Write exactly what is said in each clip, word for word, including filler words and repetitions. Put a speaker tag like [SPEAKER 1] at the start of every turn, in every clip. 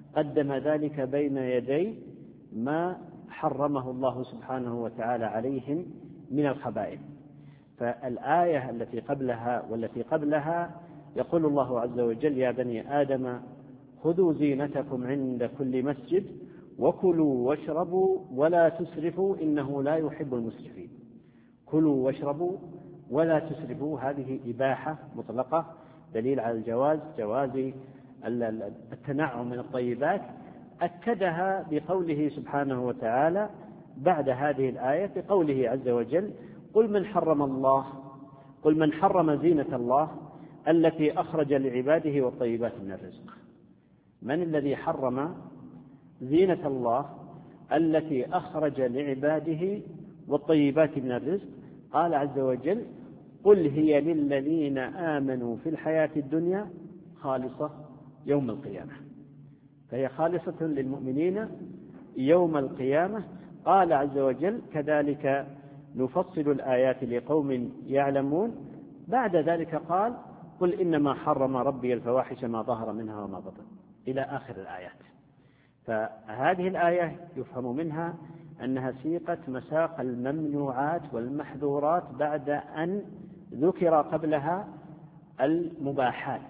[SPEAKER 1] قدم ذلك بين يدي ما حرمه الله سبحانه وتعالى عليهم من الخبائث. فالآية التي قبلها والتي قبلها يقول الله عز وجل: يا بني آدم خذوا زينتكم عند كل مسجد وكلوا واشربوا ولا تسرفوا إنه لا يحب المسرفين. كلوا واشربوا ولا تسرفوا، هذه إباحة مطلقة دليل على الجواز، جواز التنعم من الطيبات، أكدها بقوله سبحانه وتعالى بعد هذه الآية بقوله عز وجل: قل من حرم الله قل من حرم زينة الله التي أخرج لعباده والطيبات من الرزق. من الذي حرم زينة الله التي أخرج لعباده والطيبات من الرزق؟ قال عز وجل: قل هي للذين آمنوا في الحياة الدنيا خالصة يوم القيامة. فهي خالصة للمؤمنين يوم القيامة. قال عز وجل: كذلك نفصل الآيات لقوم يعلمون. بعد ذلك قال: قل إنما حرم ربي الفواحش ما ظهر منها وما بطن، إلى آخر الآيات. فهذه الآية يفهم منها أنها سيقت مساق الممنوعات والمحظورات بعد أن ذكر قبلها المباحات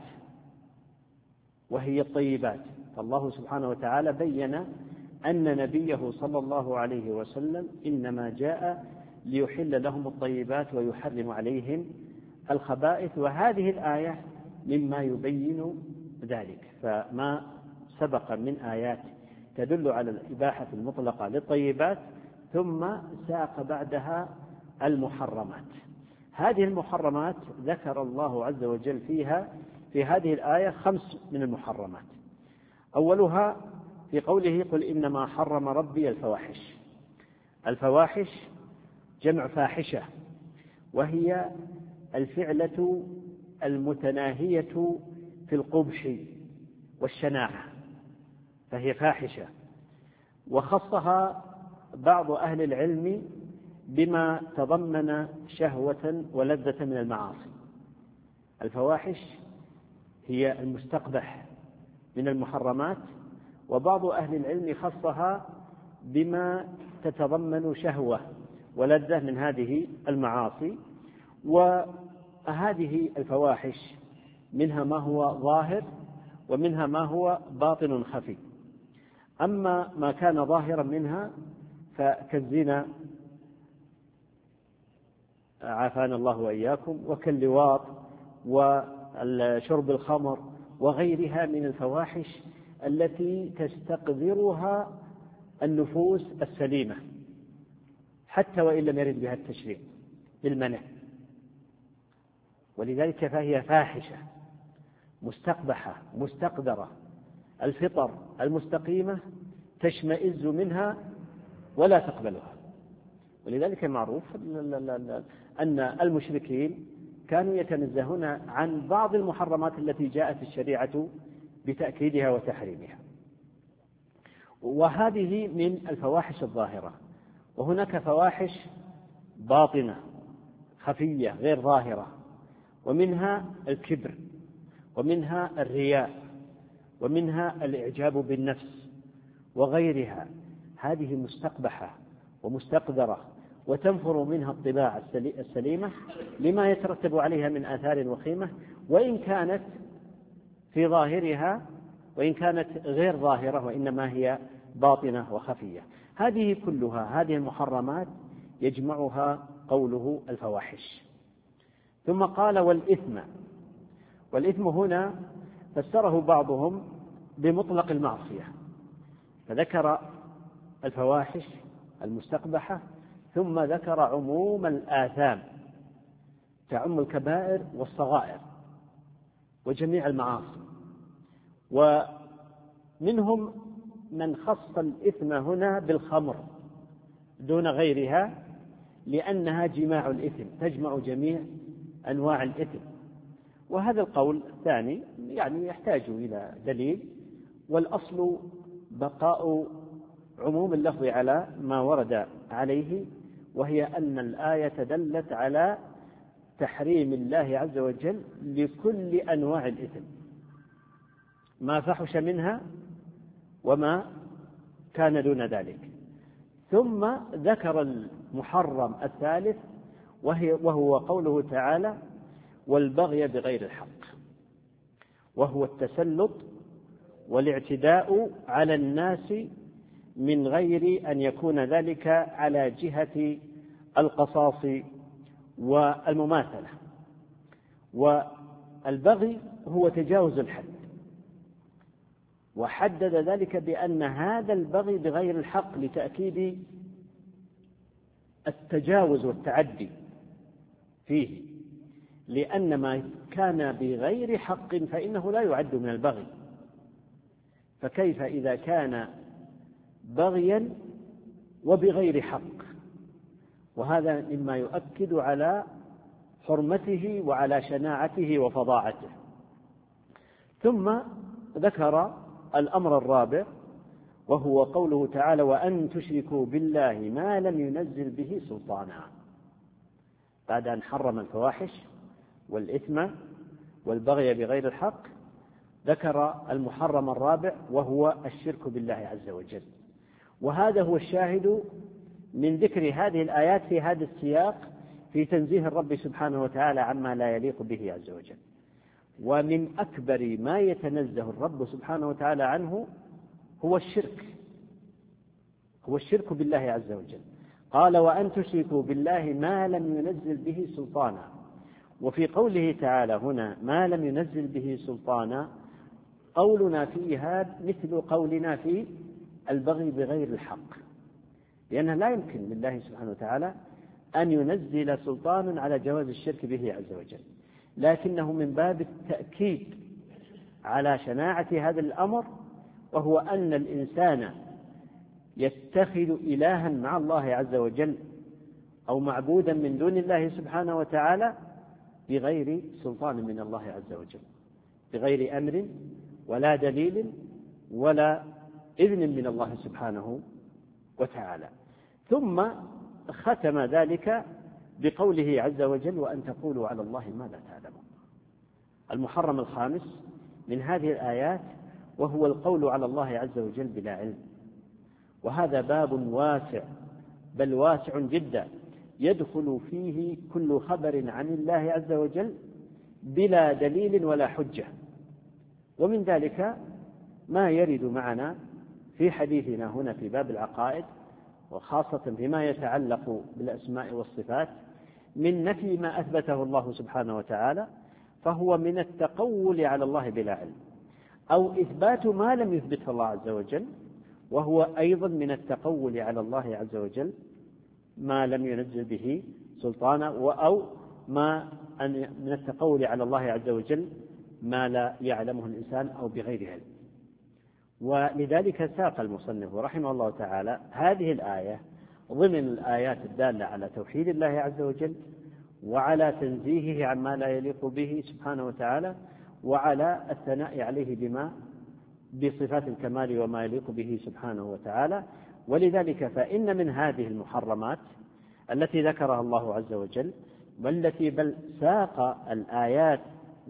[SPEAKER 1] وهي الطيبات. فالله سبحانه وتعالى بين أن نبيه صلى الله عليه وسلم إنما جاء ليحل لهم الطيبات ويحرم عليهم الخبائث، وهذه الآية مما يبين ذلك. فما سبق من آيات تدل على الإباحة المطلقة للطيبات، ثم ساق بعدها المحرمات. هذه المحرمات ذكر الله عز وجل فيها في هذه الآية خمس من المحرمات. أولها في قوله: قل إنما حرم ربي الفواحش. الفواحش جمع فاحشة، وهي الفعلة المتناهية في القبح والشناعة، فهي فاحشة. وخصها بعض أهل العلم بما تضمن شهوة ولذة من المعاصي. الفواحش هي المستقبح من المحرمات، وبعض أهل العلم خصها بما تتضمن شهوة ولذة من هذه المعاصي. وهذه الفواحش منها ما هو ظاهر ومنها ما هو باطن خفي. أما ما كان ظاهرا منها فكالزنا عافانا الله وإياكم، وكاللواط وشرب الخمر وغيرها من الفواحش التي تستقذرها النفوس السليمة حتى وإن لم يرد بها التشريع بالمنع. ولذلك فهي فاحشة مستقبحة مستقدرة. الفطر المستقيمة تشمئز منها ولا تقبلها. ولذلك معروف أن المشركين كانوا يتنزهون عن بعض المحرمات التي جاءت الشريعة بتأكيدها وتحريمها. وهذه من الفواحش الظاهرة. وهناك فواحش باطنة خفية غير ظاهرة، ومنها الكبر، ومنها الرياء، ومنها الإعجاب بالنفس وغيرها. هذه مستقبحة ومستقدرة، وتنفر منها الطباع السليمة لما يترتب عليها من آثار وخيمة، وإن كانت في ظاهرها وإن كانت غير ظاهرة، وإنما هي باطنة وخفية. هذه كلها هذه المحرمات يجمعها قوله الفواحش. ثم قال: والإثم. والإثم هنا فسره بعضهم بمطلق المعصية، فذكر الفواحش المستقبحة ثم ذكر عموم الآثام، تعم الكبائر والصغائر وجميع المعاصي. ومنهم من خص الإثم هنا بالخمر دون غيرها، لأنها جماع الإثم، تجمع جميع أنواع الإثم. وهذا القول الثاني يعني يحتاج إلى دليل، والأصل بقاء عموم اللفظ على ما ورد عليه، وهي أن الآية دلت على تحريم الله عز وما كان دون ذلك. ثم ذكر المحرم الثالث وهي وهو قوله تعالى: والبغي بغير الحق، وهو التسلط والاعتداء على الناس من غير أن يكون ذلك على جهة القصاص والمماثلة. والبغي هو تجاوز الحد، وحدد ذلك بأن هذا البغي بغير الحق لتأكيد التجاوز والتعدي فيه، لأن ما كان بغير حق فإنه لا يعد من البغي، فكيف إذا كان بغيا وبغير حق؟ وهذا مما يؤكد على حرمته وعلى شناعته وفظاعته. ثم ذكر الأمر الرابع وهو قوله تعالى: وأن تشركوا بالله ما لم ينزل به سلطانا. بعد أن حرم الفواحش والإثم والبغي بغير الحق ذكر المحرم الرابع وهو الشرك بالله عز وجل. وهذا هو الشاهد من ذكر هذه الآيات في هذا السياق في تنزيه الرب سبحانه وتعالى عما لا يليق به عز وجل. ومن أكبر ما يتنزه الرب سبحانه وتعالى عنه هو الشرك، هو الشرك بالله عز وجل. قال: وأن تشركوا بالله ما لم ينزل به سلطانا. وفي قوله تعالى هنا ما لم ينزل به سلطانا، قولنا فيها مثل قولنا في البغي بغير الحق، لأنه لا يمكن لله سبحانه وتعالى أن ينزل سلطان على جواز الشرك به عز وجل، لكنه من باب التأكيد على شناعة هذا الأمر، وهو أن الإنسان يتخذ إلها مع الله عز وجل أو معبودا من دون الله سبحانه وتعالى بغير سلطان من الله عز وجل، بغير أمر ولا دليل ولا إذن من الله سبحانه وتعالى. ثم ختم ذلك بقوله عز وجل: وأن تقولوا على الله ما لا تعلمون. المحرم الخامس من هذه الآيات وهو القول على الله عز وجل بلا علم، وهذا باب واسع بل واسع جدا يدخل فيه كل خبر عن الله عز وجل بلا دليل ولا حجة. ومن ذلك ما يرد معنا في حديثنا هنا في باب العقائد، وخاصة فيما يتعلق بالأسماء والصفات، من نفي ما أثبته الله سبحانه وتعالى، فهو من التقول على الله بلا علم، أو إثبات ما لم يثبته الله عز وجل، وهو أيضا من التقول على الله عز وجل ما لم ينزل به سلطانا، أو ما من التقول على الله عز وجل ما لا يعلمه الإنسان أو بغير علم. ولذلك ساق المصنف رحمه الله تعالى هذه الآية ضمن الآيات الدالة على توحيد الله عز وجل، وعلى تنزيهه عما لا يليق به سبحانه وتعالى، وعلى الثناء عليه بما بصفات الكمال وما يليق به سبحانه وتعالى. ولذلك فإن من هذه المحرمات التي ذكرها الله عز وجل، والتي بل ساق الآيات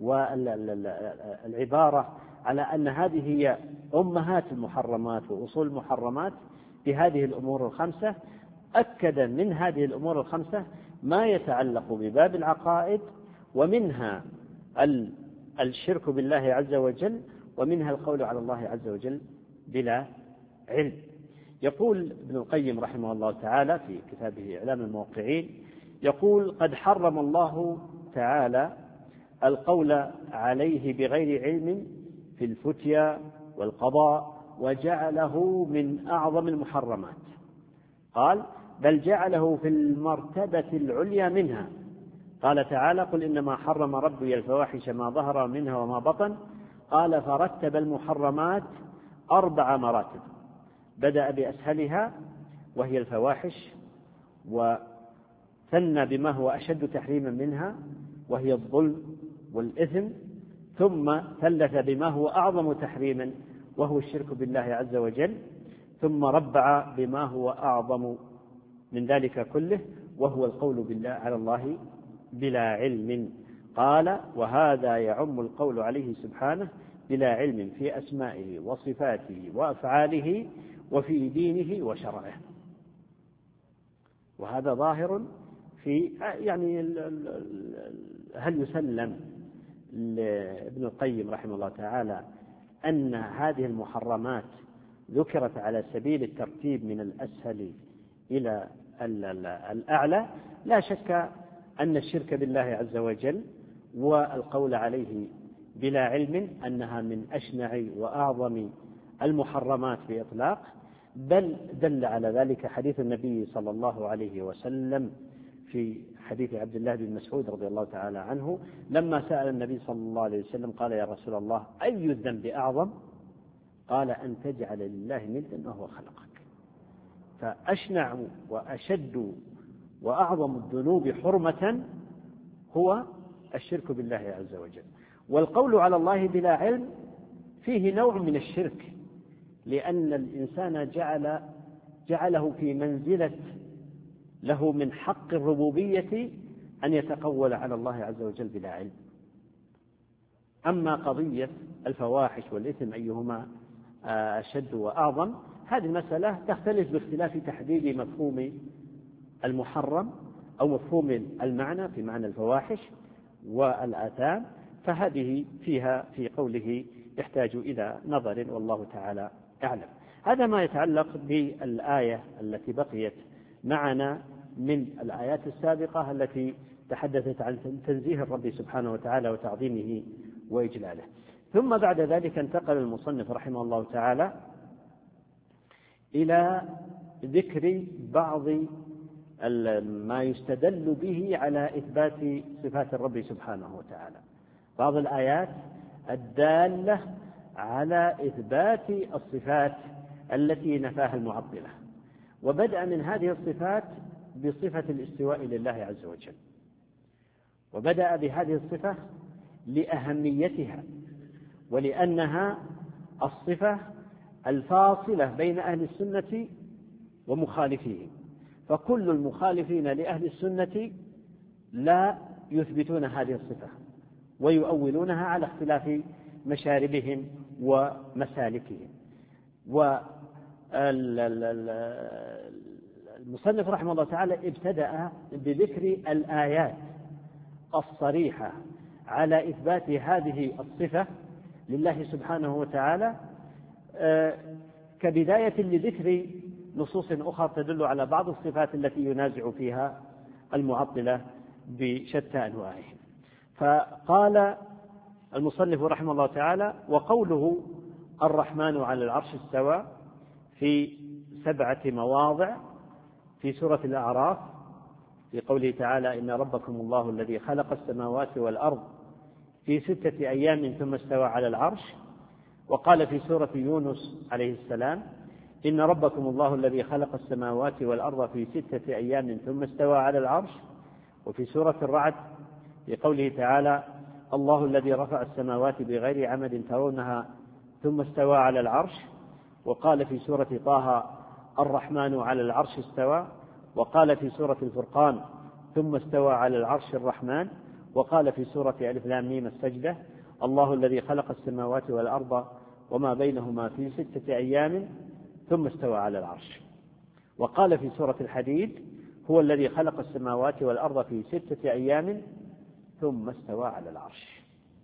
[SPEAKER 1] والعبارة على أن هذه هي أمهات المحرمات وأصول المحرمات بهذه الأمور الخمسة، أكد من هذه الأمور الخمسة ما يتعلق بباب العقائد، ومنها الشرك بالله عز وجل، ومنها القول على الله عز وجل بلا علم. يقول ابن القيم رحمه الله تعالى في كتابه إعلام الموقعين، يقول: قد حرم الله تعالى القول عليه بغير علم في الفتيا والقضاء، وجعله من أعظم المحرمات. قال: بل جعله في المرتبة العليا منها. قال تعالى: قل إنما حرم ربي الفواحش ما ظهر منها وما بطن. قال: فرتب المحرمات أربع مراتب، بدأ بأسهلها وهي الفواحش، وثنى بما هو أشد تحريما منها وهي الظلم والإثم، ثم ثلث بما هو أعظم تحريما وهو الشرك بالله عز وجل، ثم ربع بما هو أعظم من ذلك كله وهو القول بالله على الله بلا علم. قال: وهذا يعم القول عليه سبحانه بلا علم في أسمائه وصفاته وأفعاله وفي دينه وشرعه. وهذا ظاهر في يعني هل يسلم لابن القيم رحمه الله تعالى أن هذه المحرمات ذكرت على سبيل الترتيب من الأسهل إلى الأعلى؟ لا شك أن الشرك بالله عز وجل والقول عليه بلا علم أنها من أشنع وأعظم المحرمات بإطلاق، بل دل على ذلك حديث النبي صلى الله عليه وسلم في حديث عبد الله بن مسعود رضي الله تعالى عنه لما سأل النبي صلى الله عليه وسلم قال: يا رسول الله، أي الذنب أعظم؟ قال: أن تجعل لله ندا وهو خلقك. فأشنع وأشد وأعظم الذنوب حرمة هو الشرك بالله عز وجل. والقول على الله بلا علم فيه نوع من الشرك، لأن الإنسان جعل جعله في منزلة له من حق الربوبية أن يتقول على الله عز وجل بلا علم. أما قضية الفواحش والإثم أيهما أشد وأعظم، هذه المسألة تختلف باختلاف تحديد مفهوم المحرم أو مفهوم المعنى في معنى الفواحش والآثام، فهذه فيها في قوله يحتاج إلى نظر والله تعالى أعلم. هذا ما يتعلق بالآية التي بقيت معنا من الآيات السابقة التي تحدثت عن تنزيه الرب سبحانه وتعالى وتعظيمه وإجلاله. ثم بعد ذلك انتقل المصنف رحمه الله تعالى إلى ذكر بعض ما يستدل به على إثبات صفات الرب سبحانه وتعالى، بعض الآيات الدالة على إثبات الصفات التي نفاها المعطلة. وبدأ من هذه الصفات بصفة الاستواء لله عز وجل، وبدأ بهذه الصفة لأهميتها ولأنها الصفة الفاصلة بين أهل السنة ومخالفيهم، فكل المخالفين لأهل السنة لا يثبتون هذه الصفة ويؤولونها على اختلاف مشاربهم ومسالكهم. والمصنف رحمه الله تعالى ابتدأ بذكر الآيات الصريحة على إثبات هذه الصفة لله سبحانه وتعالى كبداية لذكر نصوص أخرى تدل على بعض الصفات التي ينازع فيها المعطلة بشتى أنواعهم. فقال المصنف رحمه الله تعالى: وقوله الرحمن على العرش استوى في سبعة مواضع في سورة الأعراف، في قوله تعالى: إن ربكم الله الذي خلق السماوات والأرض في ستة أيام ثم استوى على العرش. وقال في سورة يونس عليه السلام: إن ربكم الله الذي خلق السماوات والأرض في ستة أيام ثم استوى على العرش. وفي سورة الرعد في قوله تعالى: الله الذي رفع السماوات بغير عمد ترونها ثم استوى على العرش. وقال في سورة طه: الرحمن على العرش استوى. وقال في سورة الفرقان: ثم استوى على العرش الرحمن. وقال في سورة ألف لام ميم السجدة: الله الذي خلق السماوات والأرض وما بينهما في ستة أيام ثم استوى على العرش. وقال في سورة الحديد: هو الذي خلق السماوات والأرض في ستة أيام ثم استوى على العرش.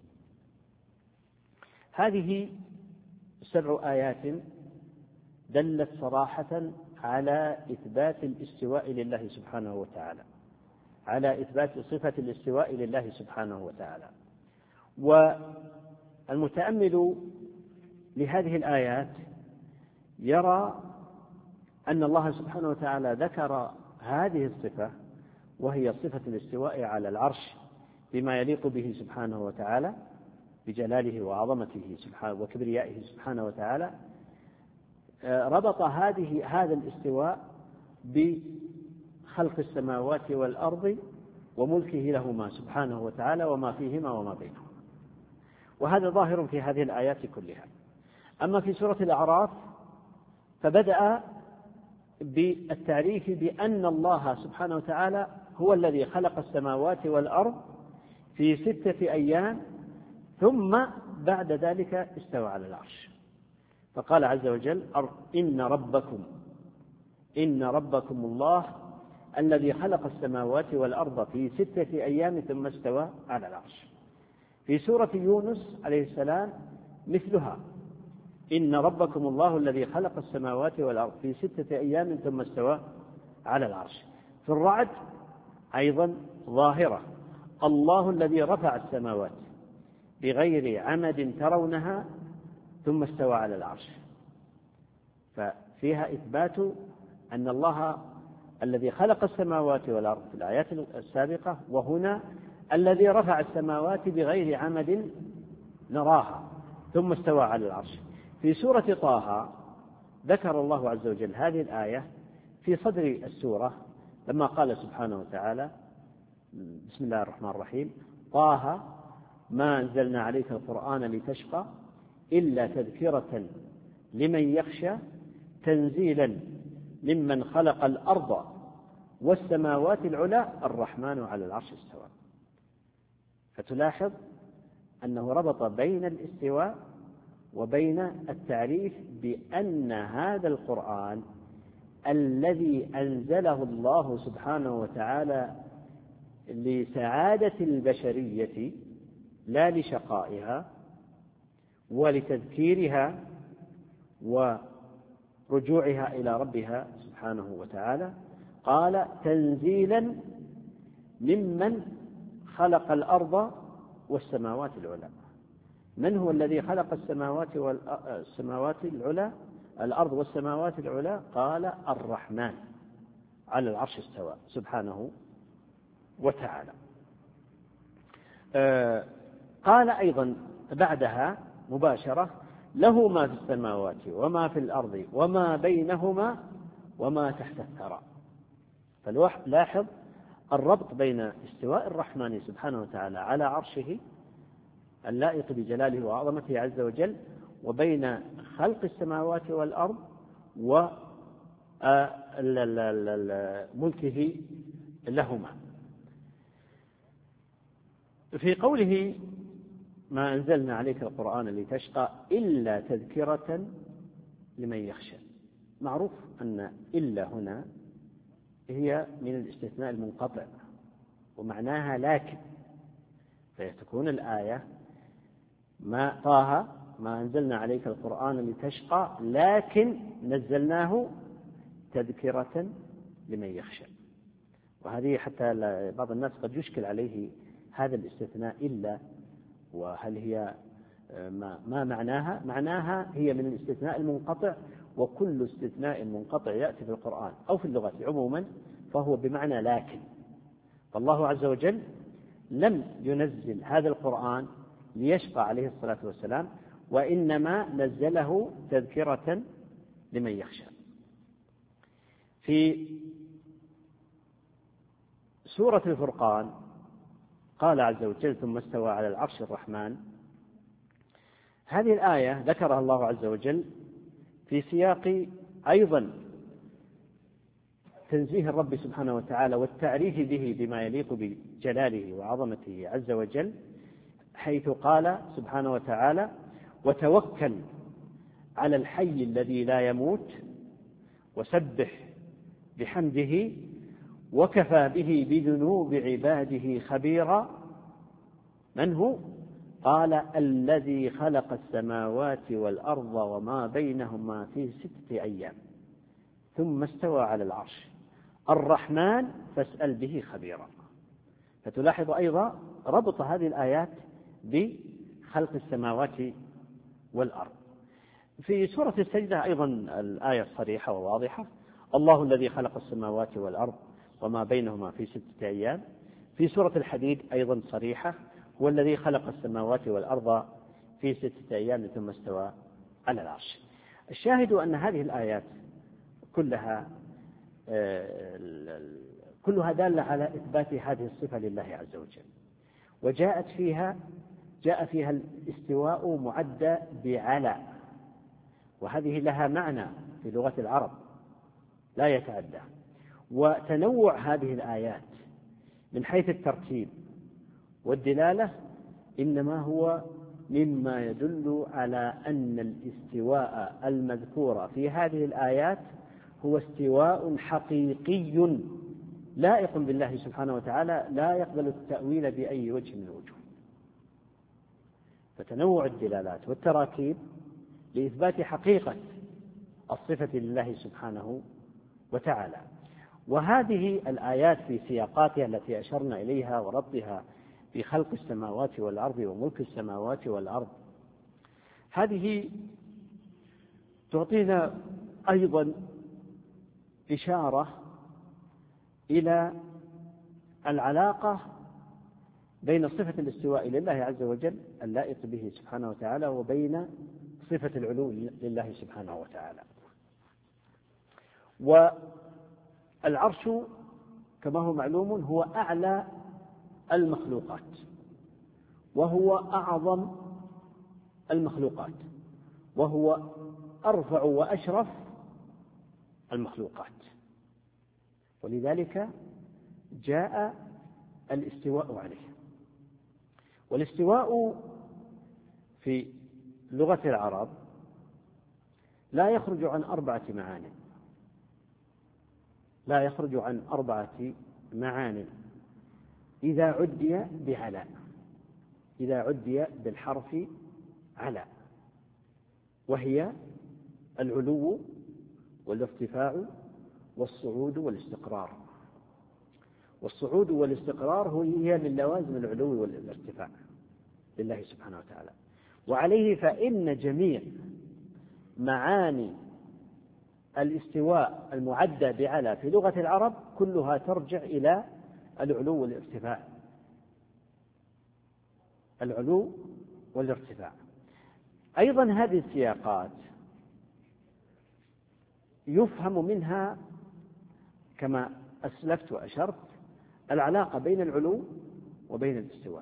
[SPEAKER 1] هذه سبع آيات دلت صراحة على إثبات الاستواء لله سبحانه وتعالى، على إثبات صفة الاستواء لله سبحانه وتعالى. والمتأمل لهذه الآيات يرى أن الله سبحانه وتعالى ذكر هذه الصفة وهي صفة الاستواء على العرش بما يليق به سبحانه وتعالى بجلاله وعظمته سبحانه وكبريائه سبحانه وتعالى، ربط هذه هذا الاستواء بخلق السماوات والأرض وملكه لهما سبحانه وتعالى وما فيهما وما بينهما، وهذا ظاهر في هذه الآيات كلها. أما في سورة الأعراف فبدأ بالتعريف بأن الله سبحانه وتعالى هو الذي خلق السماوات والأرض في ستة أيام ثم بعد ذلك استوى على العرش. فقال عز وجل إن ربكم إن ربكم الله الذي خلق السماوات والأرض في ستة أيام ثم استوى على العرش. في سورة يونس عليه السلام مثلها إن ربكم الله الذي خلق السماوات والأرض في ستة أيام ثم استوى على العرش. في الرعد أيضا ظاهرة الله الذي رفع السماوات بغير عمد ترونها ثم استوى على العرش. ففيها إثبات أن الله الذي خلق السماوات والأرض في الآيات السابقة، وهنا الذي رفع السماوات بغير عمد نراها ثم استوى على العرش. في سورة طه ذكر الله عز وجل هذه الآية في صدر السورة لما قال سبحانه وتعالى بسم الله الرحمن الرحيم طه ما أنزلنا عليك القرآن لتشقى إلا تذكرة لمن يخشى تنزيلا ممن خلق الأرض والسماوات العلى الرحمن على العرش استوى. فتلاحظ أنه ربط بين الاستواء وبين التعريف بأن هذا القرآن الذي أنزله الله سبحانه وتعالى لسعادة البشرية لا لشقائها ولتذكيرها ورجوعها إلى ربها سبحانه وتعالى، قال تنزيلا ممن خلق الأرض والسماوات العلى. من هو الذي خلق السماوات والسماوات العلى الأرض والسماوات العلى؟ قال الرحمن على العرش استوى سبحانه وتعالى. آه قال أيضا بعدها مباشرة له ما في السماوات وما في الأرض وما بينهما وما تحت الثرى. فلاحظ الربط بين استواء الرحمن سبحانه وتعالى على عرشه اللائق بجلاله وعظمته عز وجل وبين خلق السماوات والأرض وملكه لهما. في قوله ما أنزلنا عليك القرآن لتشقى إلا تذكرة لمن يخشى، معروف أن إلا هنا هي من الاستثناء المنقطع ومعناها لكن، فتكون الآية ما طه ما أنزلنا عليك القرآن لتشقى لكن نزلناه تذكرة لمن يخشى. وهذه حتى بعض الناس قد يشكل عليه هذا الاستثناء إلا، وهل هي ما, ما معناها؟ معناها هي من الاستثناء المنقطع، وكل استثناء منقطع يأتي في القرآن أو في اللغة عموما فهو بمعنى لكن. فالله عز وجل لم ينزل هذا القرآن ليشقى عليه الصلاة والسلام، وإنما نزله تذكرة لمن يخشى. في سورة الفرقان قال عز وجل ثم استوى على العرش الرحمن. هذه الآية ذكرها الله عز وجل في سياق أيضا تنزيه الرب سبحانه وتعالى والتعريف به بما يليق بجلاله وعظمته عز وجل، حيث قال سبحانه وتعالى وتوكل على الحي الذي لا يموت وسبح بحمده وكفى به بذنوب عباده خبيرا. من هو؟ قال الذي خلق السماوات والأرض وما بينهما في ستة أيام ثم استوى على العرش الرحمن فاسأل به خبيرا. فتلاحظ أيضا ربط هذه الآيات بخلق السماوات والأرض. في سورة السجدة أيضا الآية صريحة وواضحة الله الذي خلق السماوات والأرض وما بينهما في ستة أيام. في سورة الحديد أيضا صريحة هو الذي خلق السماوات والأرض في ستة أيام ثم استوى على العرش. الشاهد أن هذه الآيات كلها كلها دالة على إثبات هذه الصفة لله عز وجل، وجاءت فيها جاء فيها الاستواء معدى بعلى، وهذه لها معنى في لغة العرب لا يتعدى. وتنوع هذه الآيات من حيث الترتيب والدلالة إنما هو مما يدل على أن الاستواء المذكور في هذه الآيات هو استواء حقيقي لائق بالله سبحانه وتعالى، لا يقبل التأويل بأي وجه من الوجوه. فتنوع الدلالات والتراكيب لإثبات حقيقة الصفة لله سبحانه وتعالى. وهذه الآيات في سياقاتها التي أشرنا إليها وربطها في خلق السماوات والأرض وملك السماوات والأرض، هذه تعطينا أيضا إشارة إلى العلاقة بين صفة الاستواء لله عز وجل اللائق به سبحانه وتعالى وبين صفة العلو لله سبحانه وتعالى. والعرش كما هو معلوم هو أعلى المخلوقات وهو أعظم المخلوقات وهو أرفع وأشرف المخلوقات، ولذلك جاء الاستواء عليه. والاستواء في لغة العرب لا يخرج عن أربعة معاني لا يخرج عن أربعة معاني إذا عدي بعلى إذا عدي بالحرف على، وهي العلو والارتفاع والصعود والاستقرار. والصعود والاستقرار هي من لوازم العلو والارتفاع لله سبحانه وتعالى. وعليه فإن جميع معاني الاستواء المعدى بعلى في لغة العرب كلها ترجع إلى العلو والارتفاع العلو والارتفاع. أيضا هذه السياقات يفهم منها كما أسلفت وأشرت العلاقة بين العلو وبين الاستواء.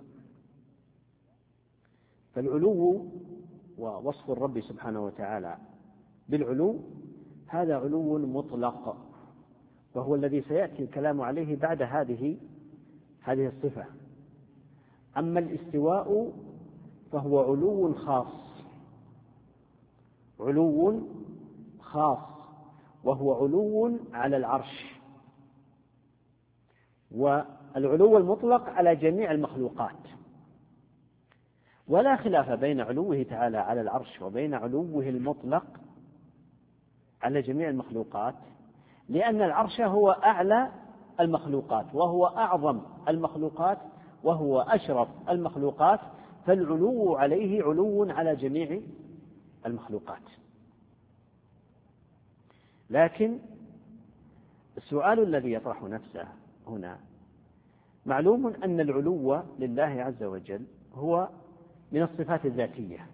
[SPEAKER 1] فالعلو ووصف الرب سبحانه وتعالى بالعلو هذا علو مطلق، وهو الذي سيأتي الكلام عليه بعد هذه هذه الصفة. أما الاستواء فهو علو خاص علو خاص وهو علو على العرش، والعلو المطلق على جميع المخلوقات. ولا خلاف بين علوه تعالى على العرش وبين علوه المطلق على جميع المخلوقات، لأن العرش هو أعلى المخلوقات وهو أعظم المخلوقات وهو أشرف المخلوقات، فالعلو عليه علو على جميع المخلوقات. لكن السؤال الذي يطرح نفسه هنا، معلوم أن العلو لله عز وجل هو من الصفات الذاتية،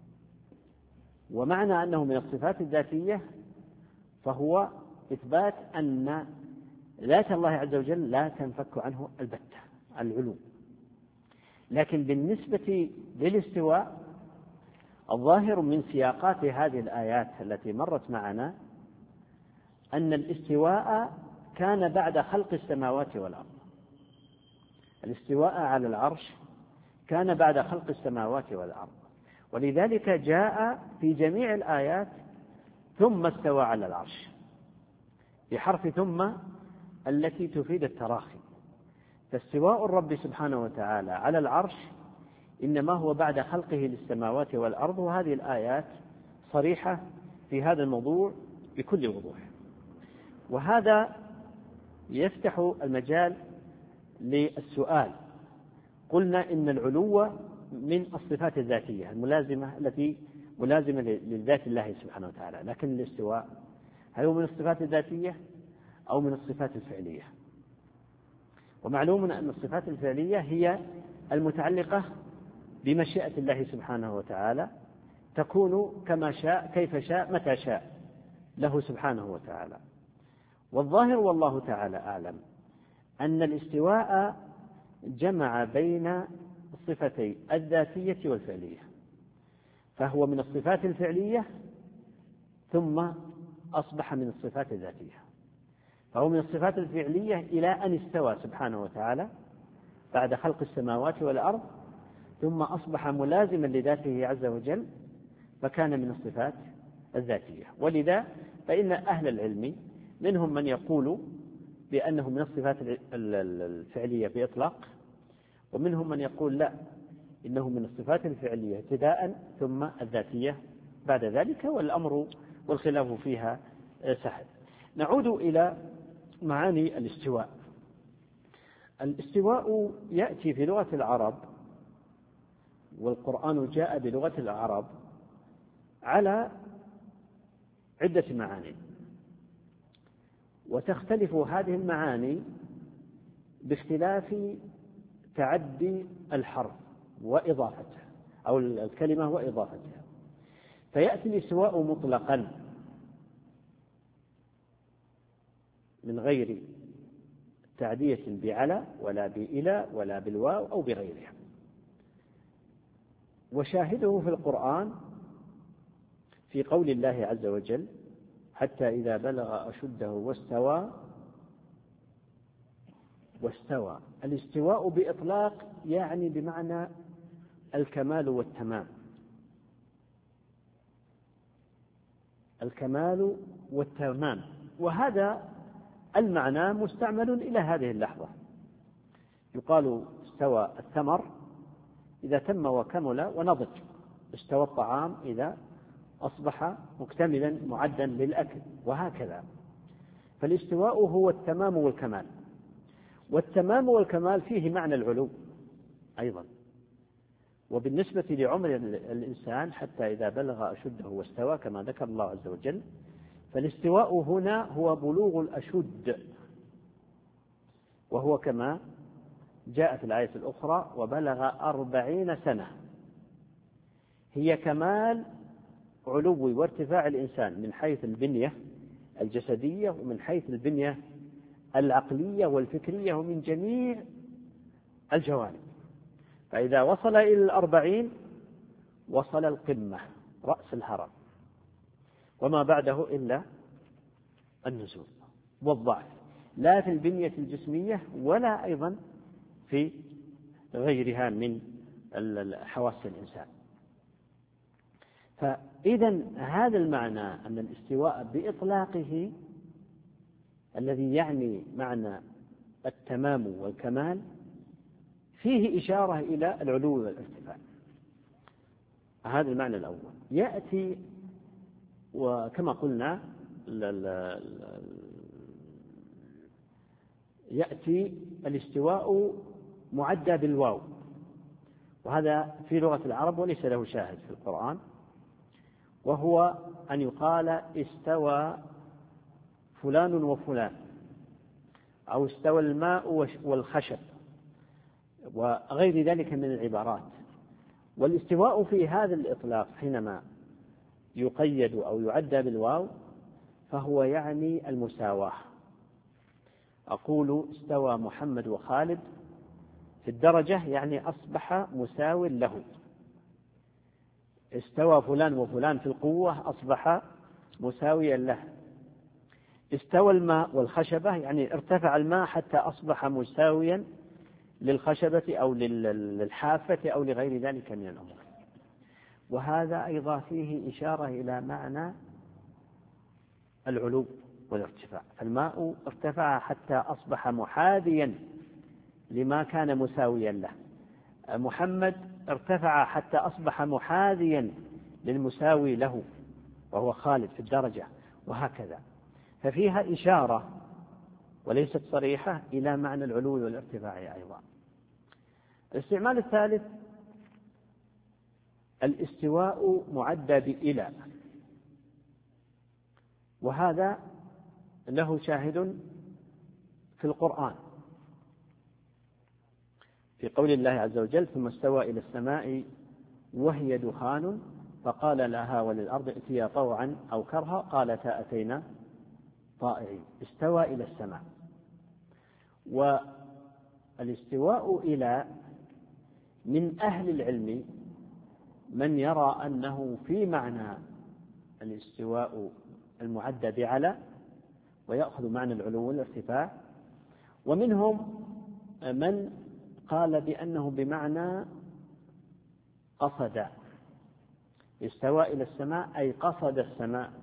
[SPEAKER 1] ومعنى أنه من الصفات الذاتية فهو إثبات أن ذات الله عز وجل لا تنفك عنه البتة العلو. لكن بالنسبة للاستواء الظاهر من سياقات هذه الآيات التي مرت معنا أن الاستواء كان بعد خلق السماوات والأرض. الاستواء على العرش كان بعد خلق السماوات والأرض، ولذلك جاء في جميع الآيات ثم استوى على العرش بحرف ثم التي تفيد التراخي. فاستواء الرب سبحانه وتعالى على العرش إنما هو بعد خلقه للسماوات والأرض، وهذه الآيات صريحة في هذا الموضوع بكل وضوح. وهذا يفتح المجال للسؤال. قلنا إن العلو من الصفات الذاتية الملازمة التي ملازمة للذات الله سبحانه وتعالى، لكن الاستواء هل هو من الصفات الذاتية أو من الصفات الفعلية؟ ومعلوم أن الصفات الفعلية هي المتعلقة بمشيئة الله سبحانه وتعالى، تكون كما شاء كيف شاء متى شاء له سبحانه وتعالى. والظاهر والله تعالى أعلم أن الاستواء جمع بين الصفتين الذاتية والفعلية، فهو من الصفات الفعلية ثم أصبح من الصفات الذاتية. فهو من الصفات الفعلية إلى أن استوى سبحانه وتعالى بعد خلق السماوات والأرض، ثم أصبح ملازما لذاته عز وجل فكان من الصفات الذاتية. ولذا فإن أهل العلم منهم من يقول بأنه من الصفات الفعلية بإطلاق، ومنهم من يقول لا، إنه من الصفات الفعلية ابتداء ثم الذاتية بعد ذلك، والأمر والخلاف فيها سهل. نعود إلى معاني الاستواء. الاستواء يأتي في لغة العرب، والقرآن جاء بلغة العرب على عدة معاني، وتختلف هذه المعاني باختلاف تعدي الحرف وإضافتها أو الكلمة وإضافتها. فيأتي الاستواء مطلقا من غير تعدية بعلى ولا بإلى ولا بالواو أو بغيرها. وشاهده في القرآن في قول الله عز وجل: حتى إذا بلغ أشده واستوى. واستوى الاستواء بإطلاق يعني بمعنى الكمال والتمام، الكمال والتمام، وهذا المعنى مستعمل إلى هذه اللحظة. يقال استوى الثمر إذا تم وكمل ونضج، استوى الطعام إذا أصبح مكتملا معدا للأكل، وهكذا. فالاستواء هو التمام والكمال، والتمام والكمال فيه معنى العلو أيضا. وبالنسبة لعمر الإنسان حتى إذا بلغ أشده واستوى كما ذكر الله عز وجل، فالاستواء هنا هو بلوغ الأشد، وهو كما جاء في الآية الأخرى: وبلغ أربعين سنة. هي كمال علو وارتفاع الإنسان من حيث البنية الجسدية ومن حيث البنية العقلية والفكرية ومن جميع الجوانب. فإذا وصل إلى الأربعين وصل القمة، رأس الهرم، وما بعده إلا النزول والضعف، لا في البنية الجسمية ولا أيضا في غيرها من حواس الإنسان. فإذا هذا المعنى أن الاستواء بإطلاقه الذي يعني معنى التمام والكمال فيه إشارة إلى العلو والارتفاع. هذا المعنى الأول. يأتي وكما قلنا يأتي الاستواء معدى بالواو، وهذا في لغة العرب وليس له شاهد في القرآن، وهو أن يقال استوى فلان وفلان، أو استوى الماء والخشب وغير ذلك من العبارات. والاستواء في هذا الإطلاق حينما يقيد أو يعدى بالواو فهو يعني المساواة. أقول استوى محمد وخالد في الدرجة يعني أصبح مساو له. استوى فلان وفلان في القوة أصبح مساويا له. استوى الماء والخشبة يعني ارتفع الماء حتى أصبح مساويا للخشبة أو للحافة أو لغير ذلك من الأمور. وهذا أيضا فيه إشارة إلى معنى العلو والارتفاع. فالماء ارتفع حتى أصبح محاذيا لما كان مساويا له. محمد ارتفع حتى أصبح محاذيا للمساوي له وهو خالد في الدرجة، وهكذا. ففيها إشارة وليست صريحة إلى معنى العلو والارتفاع أيضا. الاستعمال الثالث الاستواء معدى بإلى، وهذا له شاهد في القرآن في قول الله عز وجل: ثم استوى إلى السماء وهي دخان فقال لها وللأرض ائتيا طوعا أو كرها قالتا أتينا طائعين. استوى إلى السماء. والاستواء إلى من أهل العلم من يرى أنه في معنى الاستواء المعدى بعلى ويأخذ معنى العلو والارتفاع، ومنهم من قال بأنه بمعنى قصد، استوى إلى السماء أي قصد السماء.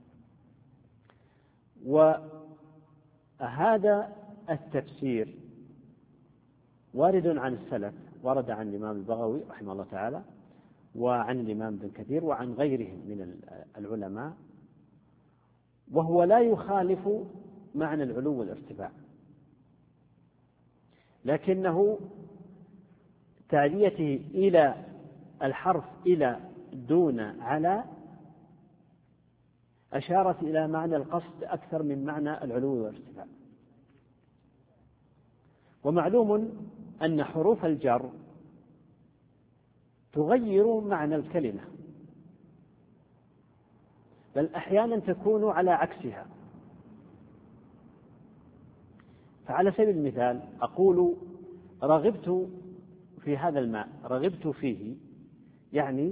[SPEAKER 1] وهذا التفسير وارد عن السلف، ورد عن الإمام البغوي رحمه الله تعالى، وعن الإمام ابن كثير، وعن غيرهم من العلماء، وهو لا يخالف معنى العلو والارتفاع، لكنه تاليته إلى الحرف إلى دون على أشارت إلى معنى القصد أكثر من معنى العلو والارتفاع. ومعلوم أن حروف الجر تغير معنى الكلمة، بل أحيانا تكون على عكسها. فعلى سبيل المثال أقول رغبت في هذا الماء، رغبت فيه يعني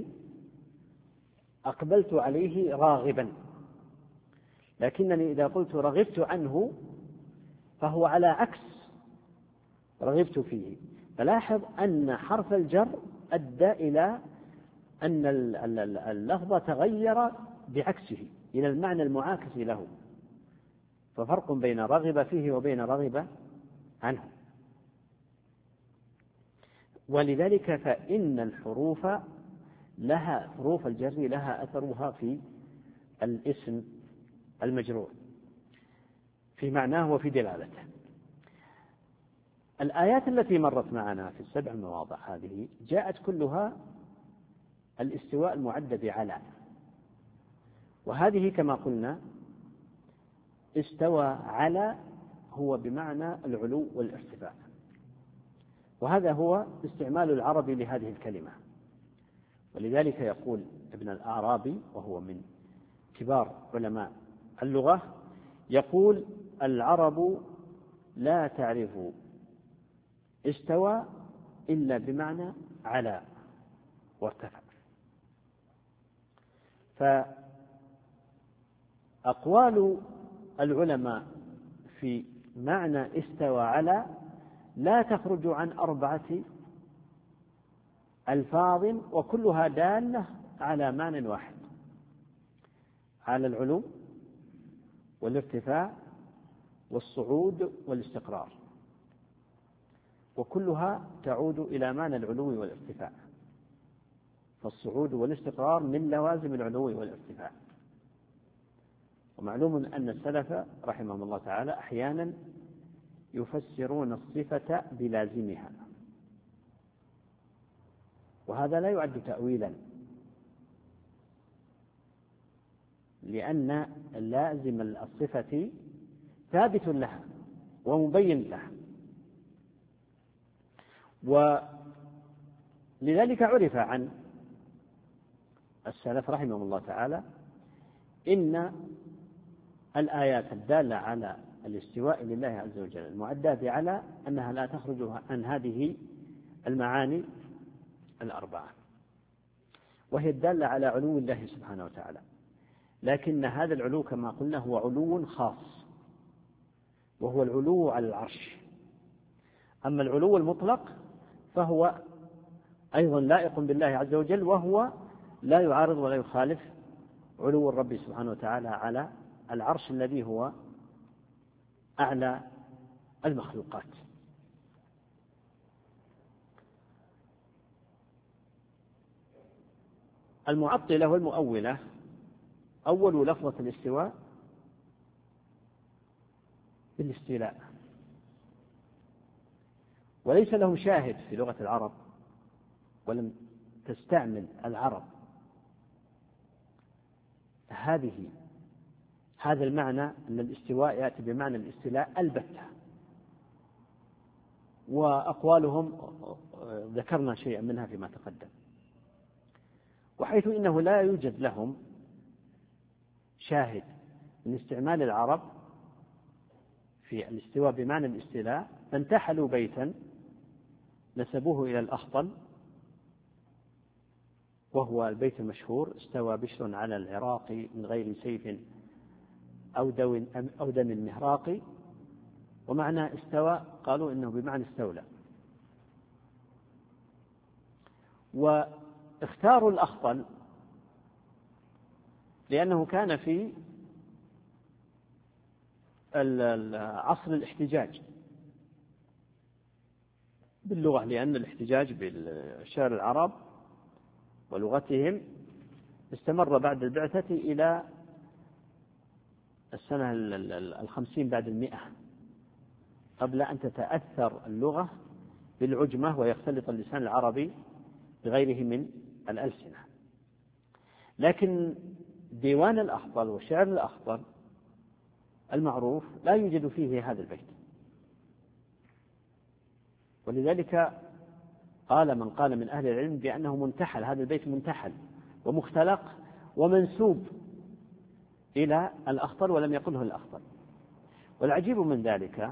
[SPEAKER 1] أقبلت عليه راغبا، لكنني إذا قلت رغبت عنه فهو على عكس رغبت فيه. فلاحظ أن حرف الجر أدى إلى أن اللفظ تغير بعكسه إلى المعنى المعاكس له، ففرق بين رغب فيه وبين رغب عنه. ولذلك فإن الحروف لها، حروف الجر لها أثرها في الاسم المجرور في معناه وفي دلالته. الآيات التي مرت معنا في السبع مواضع هذه جاءت كلها الاستواء المعد بعلى، وهذه كما قلنا استوى على هو بمعنى العلو والارتفاع، وهذا هو استعمال العرب لهذه الكلمة. ولذلك يقول ابن الأعرابي وهو من كبار علماء اللغة، يقول العرب لا تعرف استوى إلا بمعنى على وارتفع. فأقوال العلماء في معنى استوى على لا تخرج عن أربعة ألفاظ، وكلها دالة على معنى واحد، على العلو والارتفاع والصعود والاستقرار، وكلها تعود إلى معنى العلو والارتفاع، فالصعود والاستقرار من لوازم العلو والارتفاع. ومعلوم أن السلف رحمهم الله تعالى أحيانا يفسرون الصفة بلازمها، وهذا لا يعد تأويلا، لأن لازم الصفة ثابت لها ومبين لها. ولذلك عرف عن السلف رحمهم الله تعالى إن الآيات الدالة على الاستواء لله عز وجل المعدة بعلى أنها لا تخرج عن هذه المعاني الأربعة، وهي الدالة على علو الله سبحانه وتعالى. لكن هذا العلو كما قلنا هو علو خاص، وهو العلو على العرش. أما العلو المطلق فهو أيضا لائق بالله عز وجل، وهو لا يعارض ولا يخالف علو الرب سبحانه وتعالى على العرش الذي هو أعلى المخلوقات. المعطلة والمؤولة أول لفظة الاستواء بالاستيلاء، وليس له شاهد في لغة العرب، ولم تستعمل العرب هذه هذا المعنى أن الاستواء يأتي بمعنى الاستيلاء البتة. وأقوالهم ذكرنا شيئا منها فيما تقدم، وحيث إنه لا يوجد لهم شاهد من استعمال العرب في الاستواء بمعنى الاستيلاء، فانتحلوا بيتا نسبوه إلى الأخطل، وهو البيت المشهور: استوى بشر على العراق من غير سيف أو دم المهراق. ومعنى استوى قالوا إنه بمعنى استولى. واختاروا الأخطل لأنه كان في عصر الاحتجاج باللغة، لأن الاحتجاج بالشعر العرب ولغتهم استمر بعد البعثة إلى السنة الخمسين بعد المئة، قبل أن تتأثر اللغة بالعجمة ويختلط اللسان العربي بغيره من الألسنة. لكن ديوان الأخطل والشعر الأخطل المعروف لا يوجد فيه هذا البيت، ولذلك قال من قال من أهل العلم بأنه منتحل، هذا البيت منتحل ومختلق ومنسوب إلى الأخطل ولم يقله الأخطل. والعجيب من ذلك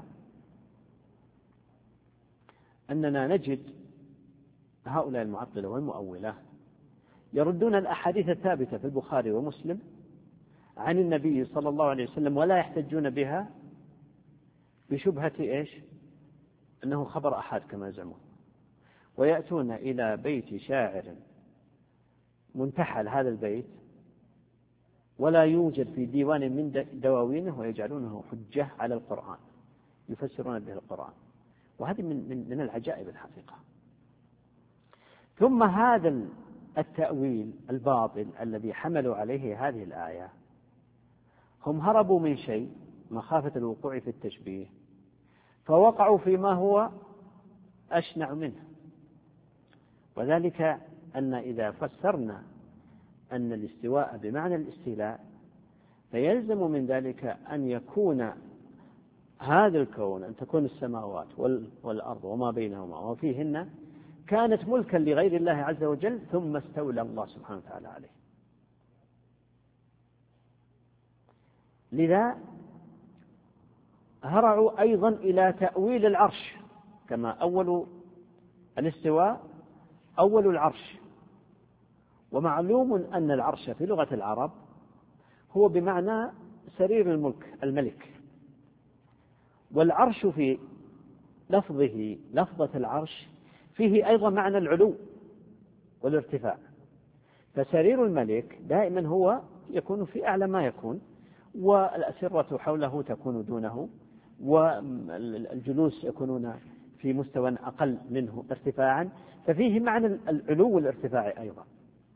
[SPEAKER 1] أننا نجد هؤلاء المعطلة والمؤولة يردون الأحاديث الثابتة في البخاري ومسلم عن النبي صلى الله عليه وسلم ولا يحتجون بها بشبهة إيش؟ أنه خبر أحد كما يزعمون، ويأتون إلى بيت شاعر منتحل هذا البيت ولا يوجد في ديوان من دواوينه ويجعلونه حجة على القرآن، يفسرون به القرآن، وهذه من من العجائب الحقيقة. ثم هذا التأويل الباطل الذي حملوا عليه هذه الآية، هم هربوا من شيء مخافة الوقوع في التشبيه فوقعوا فيما هو أشنع منه، وذلك أن إذا فسرنا أن الاستواء بمعنى الاستيلاء فيلزم من ذلك أن يكون هذا الكون، أن تكون السماوات والأرض وما بينهما وفيهن كانت ملكا لغير الله عز وجل ثم استولى الله سبحانه وتعالى عليه. لذا هرعوا أيضا إلى تأويل العرش، كما أول الاستواء أول العرش، ومعلوم أن العرش في لغة العرب هو بمعنى سرير الملك الملك، والعرش في لفظه لفظة العرش فيه أيضا معنى العلو والارتفاع، فسرير الملك دائما هو يكون في أعلى ما يكون، والأسرة حوله تكون دونه، والجلوس يكونون في مستوى أقل منه ارتفاعا، ففيه معنى العلو والارتفاع أيضا.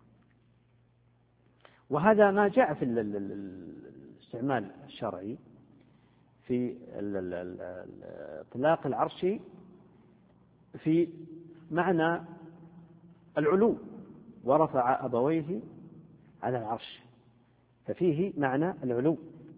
[SPEAKER 1] وهذا ما جاء في الاستعمال الشرعي في اطلاق العرش في معنى العلو، ورفع أبويه على العرش، ففيه معنى العلو.